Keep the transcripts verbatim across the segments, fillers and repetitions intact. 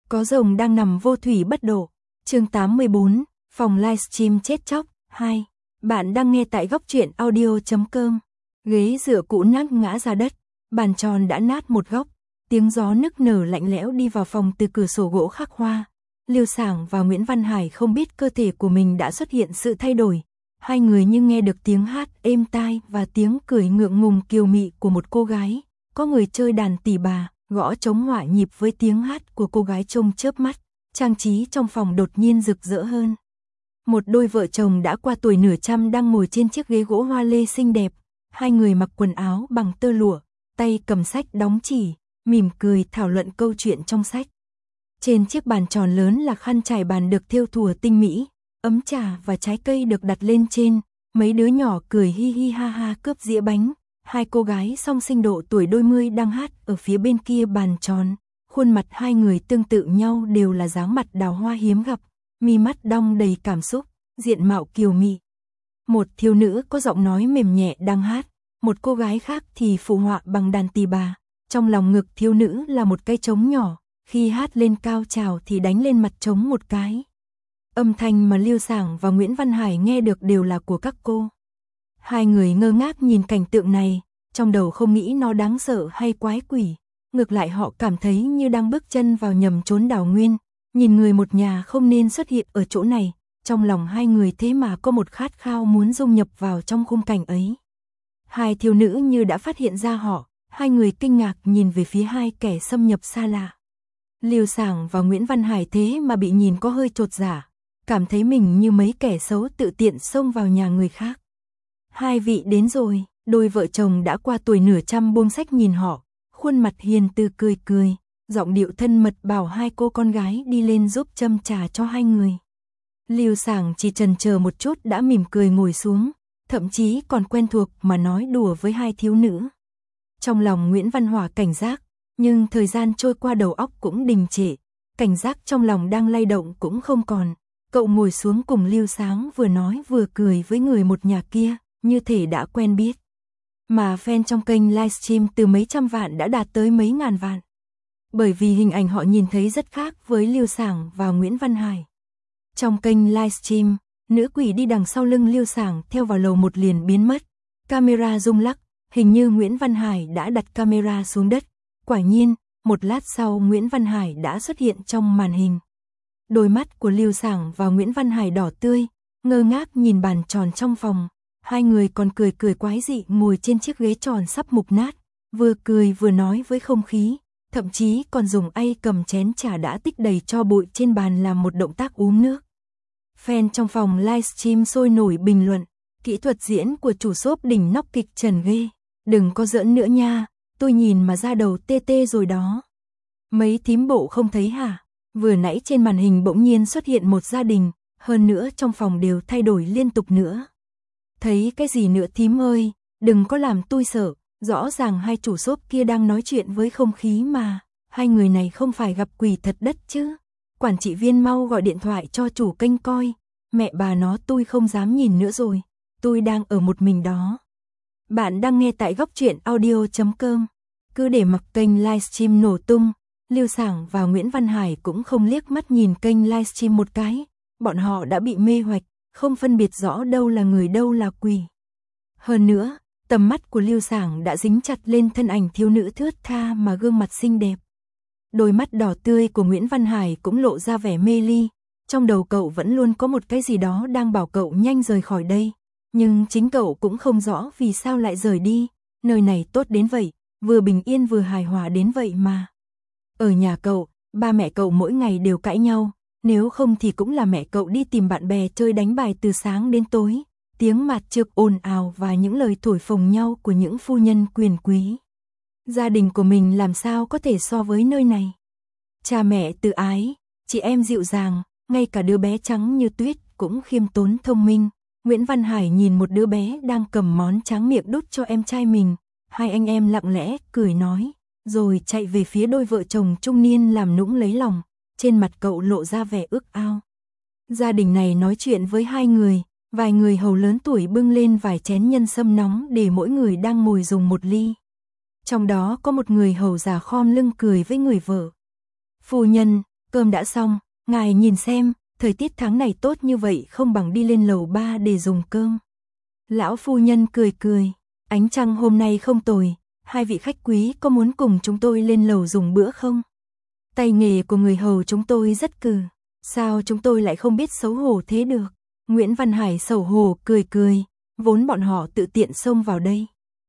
Có rồng đang nằm vô thủy bất độ. Chương tám mươi bốn, phòng livestream chết chóc. hai. Bạn đang nghe tại góc truyện audio chấm com. Ghế dựa cũ nát ngã ra đất, bàn tròn đã nát một góc, tiếng gió nức nở lạnh lẽo đi vào phòng từ cửa sổ gỗ khắc hoa. Liêu Sảng và Nguyễn Văn Hải không biết cơ thể của mình đã xuất hiện sự thay đổi. Hai người như nghe được tiếng hát êm tai và tiếng cười ngượng ngùng kiều mị của một cô gái. Có người chơi đàn tỳ bà, gõ trống hòa nhịp với tiếng hát của cô gái trông chớp mắt. Trang trí trong phòng đột nhiên rực rỡ hơn. Một đôi vợ chồng đã qua tuổi nửa trăm đang ngồi trên chiếc ghế gỗ hoa lê xinh đẹp. Hai người mặc quần áo bằng tơ lụa, tay cầm sách đóng chỉ, mỉm cười thảo luận câu chuyện trong sách. Trên chiếc bàn tròn lớn là khăn trải bàn được thêu thùa tinh mỹ, ấm trà và trái cây được đặt lên trên, mấy đứa nhỏ cười hi hi ha ha cướp dĩa bánh. Hai cô gái song sinh độ tuổi đôi mươi đang hát ở phía bên kia bàn tròn. Khuôn mặt hai người tương tự nhau đều là dáng mặt đào hoa hiếm gặp, mi mắt đong đầy cảm xúc, diện mạo kiều mị. Một thiếu nữ có giọng nói mềm nhẹ đang hát, một cô gái khác thì phụ họa bằng đàn tỳ bà. Trong lòng ngực thiếu nữ là một cây trống nhỏ, khi hát lên cao trào thì đánh lên mặt trống một cái. Âm thanh mà Liêu Sảng và Nguyễn Văn Hải nghe được đều là của các cô. Hai người ngơ ngác nhìn cảnh tượng này, trong đầu không nghĩ nó đáng sợ hay quái quỷ. Ngược lại họ cảm thấy như đang bước chân vào nhầm chốn đảo nguyên, nhìn người một nhà không nên xuất hiện ở chỗ này, trong lòng hai người thế mà có một khát khao muốn dung nhập vào trong khung cảnh ấy. Hai thiếu nữ như đã phát hiện ra họ, hai người kinh ngạc nhìn về phía hai kẻ xâm nhập xa lạ. Liêu Sảng và Nguyễn Văn Hải thế mà bị nhìn có hơi chột dạ, cảm thấy mình như mấy kẻ xấu tự tiện xông vào nhà người khác. Hai vị đến rồi, đôi vợ chồng đã qua tuổi nửa trăm buông sách nhìn họ. Khuôn mặt hiền từ cười cười, giọng điệu thân mật bảo hai cô con gái đi lên giúp châm trà cho hai người. Liêu Sảng chỉ chần chờ một chút đã mỉm cười ngồi xuống, thậm chí còn quen thuộc mà nói đùa với hai thiếu nữ. Trong lòng Nguyễn Văn Hòa cảnh giác, nhưng thời gian trôi qua đầu óc cũng đình trệ, cảnh giác trong lòng đang lay động cũng không còn. Cậu ngồi xuống cùng Liêu Sảng vừa nói vừa cười với người một nhà kia, như thể đã quen biết. Mà fan trong kênh livestream từ mấy trăm vạn đã đạt tới mấy ngàn vạn. Bởi vì hình ảnh họ nhìn thấy rất khác với Liêu Sảng và Nguyễn Văn Hải. Trong kênh livestream, nữ quỷ đi đằng sau lưng Liêu Sảng theo vào lầu một liền biến mất. Camera rung lắc, hình như Nguyễn Văn Hải đã đặt camera xuống đất. Quả nhiên, một lát sau Nguyễn Văn Hải đã xuất hiện trong màn hình. Đôi mắt của Liêu Sảng và Nguyễn Văn Hải đỏ tươi, ngơ ngác nhìn bàn tròn trong phòng. Hai người còn cười cười quái dị ngồi trên chiếc ghế tròn sắp mục nát, vừa cười vừa nói với không khí, thậm chí còn dùng tay cầm chén trà đã tích đầy tro bụi trên bàn làm một động tác uống nước. Fan trong phòng livestream sôi nổi bình luận, kỹ thuật diễn của chủ shop đỉnh nóc kịch trần ghê, đừng có giỡn nữa nha, tôi nhìn mà da đầu tê tê rồi đó. Mấy thím bộ không thấy hả? Vừa nãy trên màn hình bỗng nhiên xuất hiện một gia đình, hơn nữa trong phòng đều thay đổi liên tục nữa. Thấy cái gì nữa thím ơi, đừng có làm tôi sợ, rõ ràng hai chủ shop kia đang nói chuyện với không khí mà, hai người này không phải gặp quỷ thật đất chứ. Quản trị viên mau gọi điện thoại cho chủ kênh coi, mẹ bà nó tôi không dám nhìn nữa rồi, tôi đang ở một mình đó. Bạn đang nghe tại góc truyện audio chấm com, cứ để mặc kênh livestream nổ tung, Liêu Sảng và Nguyễn Văn Hải cũng không liếc mắt nhìn kênh livestream một cái, bọn họ đã bị mê hoạch. Không phân biệt rõ đâu là người đâu là quỷ. Hơn nữa, tầm mắt của Liêu Sảng đã dính chặt lên thân ảnh thiếu nữ thướt tha mà gương mặt xinh đẹp. Đôi mắt đỏ tươi của Nguyễn Văn Hải cũng lộ ra vẻ mê ly, trong đầu cậu vẫn luôn có một cái gì đó đang bảo cậu nhanh rời khỏi đây, nhưng chính cậu cũng không rõ vì sao lại rời đi, nơi này tốt đến vậy, vừa bình yên vừa hài hòa đến vậy mà. Ở nhà cậu, ba mẹ cậu mỗi ngày đều cãi nhau. Nếu không thì cũng là mẹ cậu đi tìm bạn bè chơi đánh bài từ sáng đến tối, tiếng mạt trược ồn ào và những lời thổi phồng nhau của những phu nhân quyền quý. Gia đình của mình làm sao có thể so với nơi này. Cha mẹ từ ái, chị em dịu dàng, ngay cả đứa bé trắng như tuyết cũng khiêm tốn thông minh. Nguyễn Văn Hải nhìn một đứa bé đang cầm món tráng miệng đút cho em trai mình, hai anh em lặng lẽ cười nói, rồi chạy về phía đôi vợ chồng trung niên làm nũng lấy lòng. Trên mặt cậu lộ ra vẻ ước ao. Gia đình này nói chuyện với hai người, vài người hầu lớn tuổi bưng lên vài chén nhân sâm nóng để mỗi người đang ngồi dùng một ly. Trong đó có một người hầu già khom lưng cười với người vợ. Phu nhân, cơm đã xong, ngài nhìn xem, thời tiết tháng này tốt như vậy không bằng đi lên lầu ba để dùng cơm. Lão phu nhân cười cười, ánh trăng hôm nay không tồi, hai vị khách quý có muốn cùng chúng tôi lên lầu dùng bữa không? Tay nghề của người hầu chúng tôi rất cừ, sao chúng tôi lại không biết xấu hổ thế được? Nguyễn Văn Hải xấu hổ cười cười, vốn bọn họ tự tiện xông vào đây.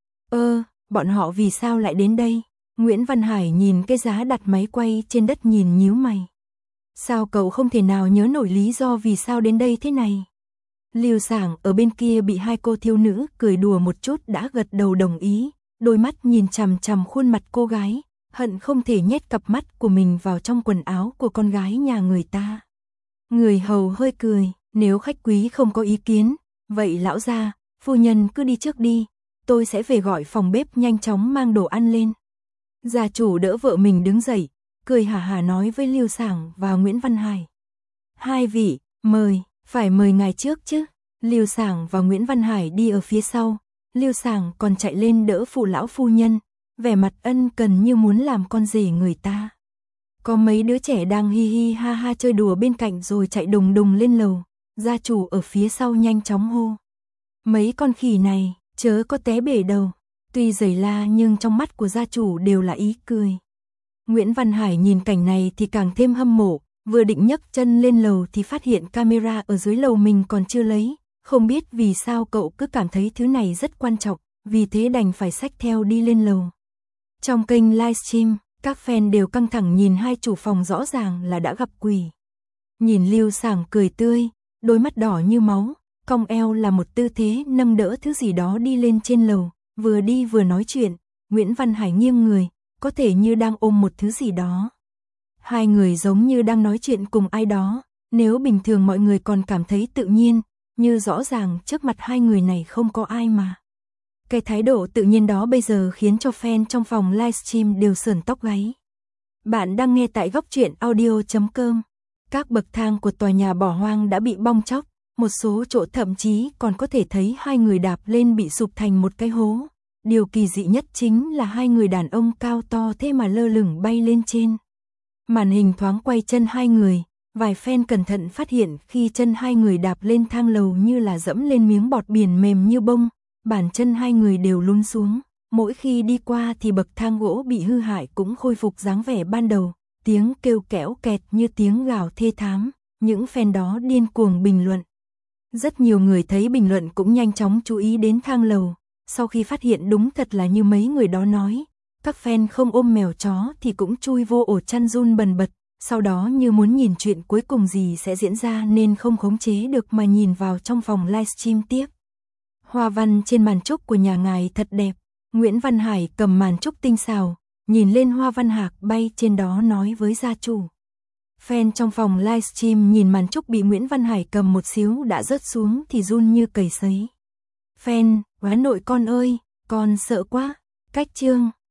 Ơ, bọn họ vì sao lại đến đây? Nguyễn Văn Hải nhìn cái giá đặt máy quay trên đất nhìn nhíu mày. Sao cậu không thể nào nhớ nổi lý do vì sao đến đây thế này? Lưu Sảng ở bên kia bị hai cô thiếu nữ cười đùa một chút đã gật đầu đồng ý, đôi mắt nhìn chằm chằm khuôn mặt cô gái, hận không thể nhét cặp mắt của mình vào trong quần áo của con gái nhà người ta. Người hầu hơi cười, nếu khách quý không có ý kiến, vậy lão gia, phu nhân cứ đi trước đi, tôi sẽ về gọi phòng bếp nhanh chóng mang đồ ăn lên. Gia chủ đỡ vợ mình đứng dậy, cười hả hả nói với Lưu Sảng và Nguyễn Văn Hải. Hai vị, mời, phải mời ngài trước chứ. Lưu Sảng và Nguyễn Văn Hải đi ở phía sau, Lưu Sảng còn chạy lên đỡ phụ lão phu nhân, vẻ mặt ân cần như muốn làm con rể người ta. Có mấy đứa trẻ đang hi hi ha ha chơi đùa bên cạnh rồi chạy đùng đùng lên lầu, gia chủ ở phía sau nhanh chóng hô. Mấy con khỉ này, chớ có té bể đầu. Tuy giày la nhưng trong mắt của gia chủ đều là ý cười. Nguyễn Văn Hải nhìn cảnh này thì càng thêm hâm mộ, vừa định nhấc chân lên lầu thì phát hiện camera ở dưới lầu mình còn chưa lấy, không biết vì sao cậu cứ cảm thấy thứ này rất quan trọng, vì thế đành phải xách theo đi lên lầu. Trong kênh livestream, các fan đều căng thẳng nhìn hai chủ phòng rõ ràng là đã gặp quỷ. Nhìn Lưu Sảng cười tươi, đôi mắt đỏ như máu, cong eo là một tư thế nâng đỡ thứ gì đó đi lên trên lầu, vừa đi vừa nói chuyện, Nguyễn Văn Hải nghiêng người, có thể như đang ôm một thứ gì đó. Hai người giống như đang nói chuyện cùng ai đó, nếu bình thường mọi người còn cảm thấy tự nhiên, như rõ ràng trước mặt hai người này không có ai mà. Cái thái độ tự nhiên đó bây giờ khiến cho fan trong phòng livestream đều sởn tóc gáy. Bạn đang nghe tại góc truyện audio chấm com. Các bậc thang của tòa nhà bỏ hoang đã bị bong tróc, một số chỗ thậm chí còn có thể thấy hai người đạp lên bị sụp thành một cái hố. Điều kỳ dị nhất chính là hai người đàn ông cao to thế mà lơ lửng bay lên trên. Màn hình thoáng quay chân hai người, vài fan cẩn thận phát hiện khi chân hai người đạp lên thang lầu như là dẫm lên miếng bọt biển mềm như bông, bàn chân hai người đều lún xuống, mỗi khi đi qua thì bậc thang gỗ bị hư hại cũng khôi phục dáng vẻ ban đầu, tiếng kêu kẽo kẹt như tiếng gào thê thảm, những fan đó điên cuồng bình luận. Rất nhiều người thấy bình luận cũng nhanh chóng chú ý đến thang lầu, sau khi phát hiện đúng thật là như mấy người đó nói, các fan không ôm mèo chó thì cũng chui vô ổ chăn run bần bật, sau đó như muốn nhìn chuyện cuối cùng gì sẽ diễn ra nên không khống chế được mà nhìn vào trong phòng livestream tiếp. Hoa văn trên màn trúc của nhà ngài thật đẹp, Nguyễn Văn Hải cầm màn trúc tinh xảo, nhìn lên hoa văn hạc bay trên đó nói với gia chủ. Fan trong phòng livestream nhìn màn trúc bị Nguyễn Văn Hải cầm một xíu đã rớt xuống thì run như cầy sấy. Fan, quá nội con ơi, con sợ quá. Cách chương